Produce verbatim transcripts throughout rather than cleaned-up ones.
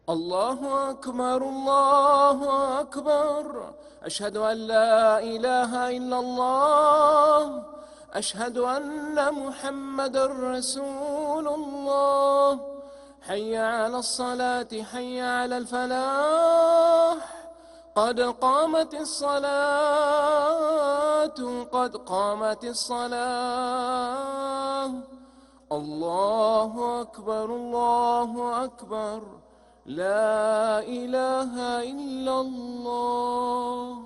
الله أكبر الله أكبر. أشهد أن لا إله إلا الله. أشهد أن محمدا رسول الله. حي على الصلاة حي على الفلاح. قد قامت الصلاة قد قامت الصلاة. الله أكبر الله أكبر. لا إله إلا الله.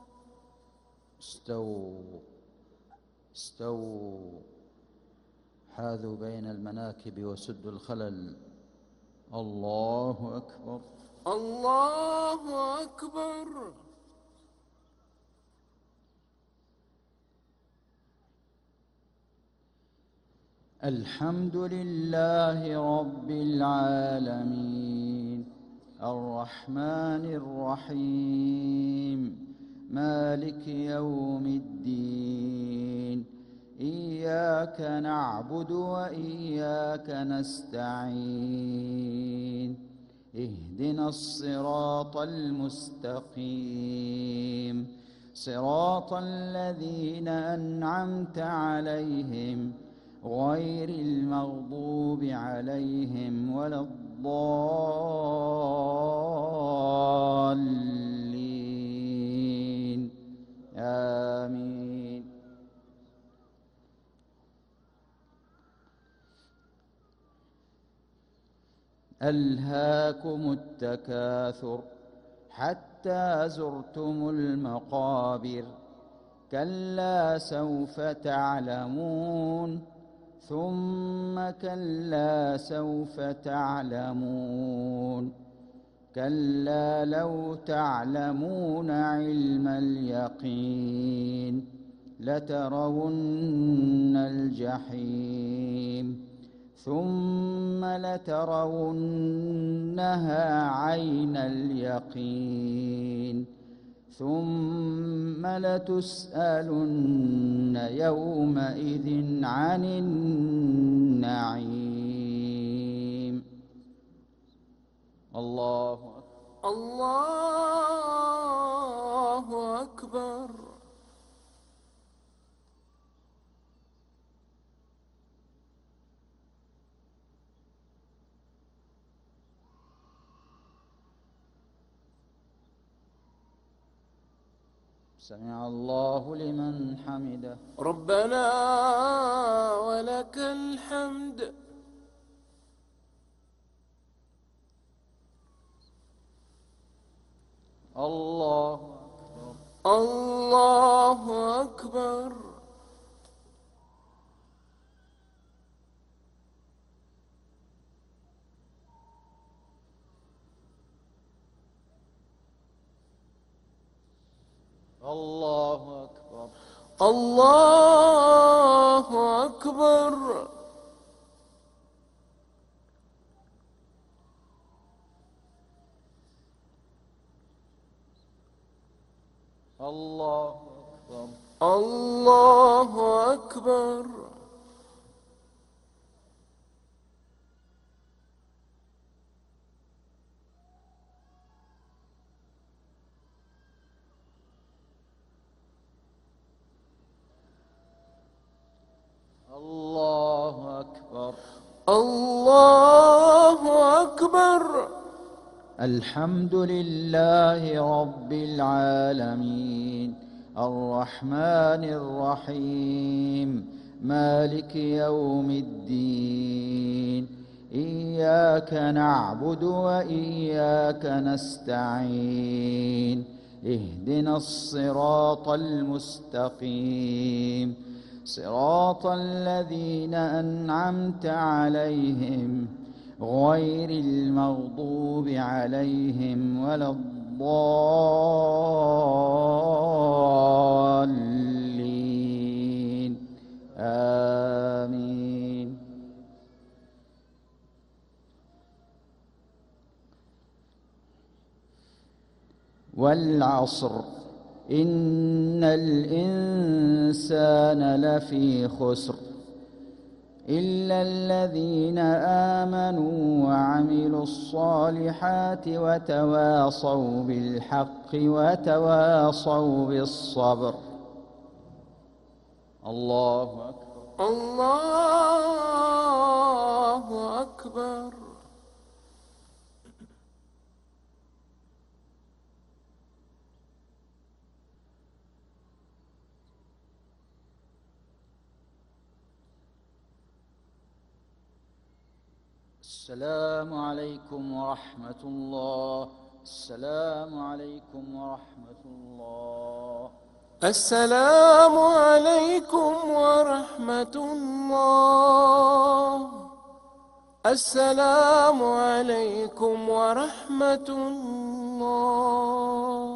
استووا استووا حاذوا بين المناكب وسدوا الخلل. الله أكبر الله أكبر. الحمد لله رب العالمين الرحمن الرحيم مالك يوم الدين إياك نعبد وإياك نستعين اهدنا الصراط المستقيم صراط الذين أنعمت عليهم غير المغضوب عليهم ولا الضالين آمين. ألهاكم التكاثر حتى زرتم المقابر كلا سوف تعلمون ثم كلا سوف تعلمون كلا لو تعلمون علم اليقين لترون الجحيم ثم لترونها عين اليقين ثم لتسألن يومئذ عن النعيم. الله أكبر الله أكبر. سمع الله لمن حمده. ربنا ولك الحمد. الله أكبر الله أكبر. الله أكبر الله أكبر. الله أكبر الله أكبر. الله أكبر الله أكبر. الحمد لله رب العالمين الرحمن الرحيم مالك يوم الدين إياك نعبد وإياك نستعين اهدنا الصراط المستقيم صراط الذين أنعمت عليهم غير المغضوب عليهم ولا الضالين آمين. والعصر إن الإنسان لفي خسر إلا الذين آمنوا وعملوا وعملوا الصالحات وتواصوا بالحق وتواصوا بالصبر. الله أكبر. الله أكبر. السلام عليكم ورحمة الله. السلام عليكم ورحمة الله. السلام عليكم ورحمة الله. السلام عليكم ورحمة الله.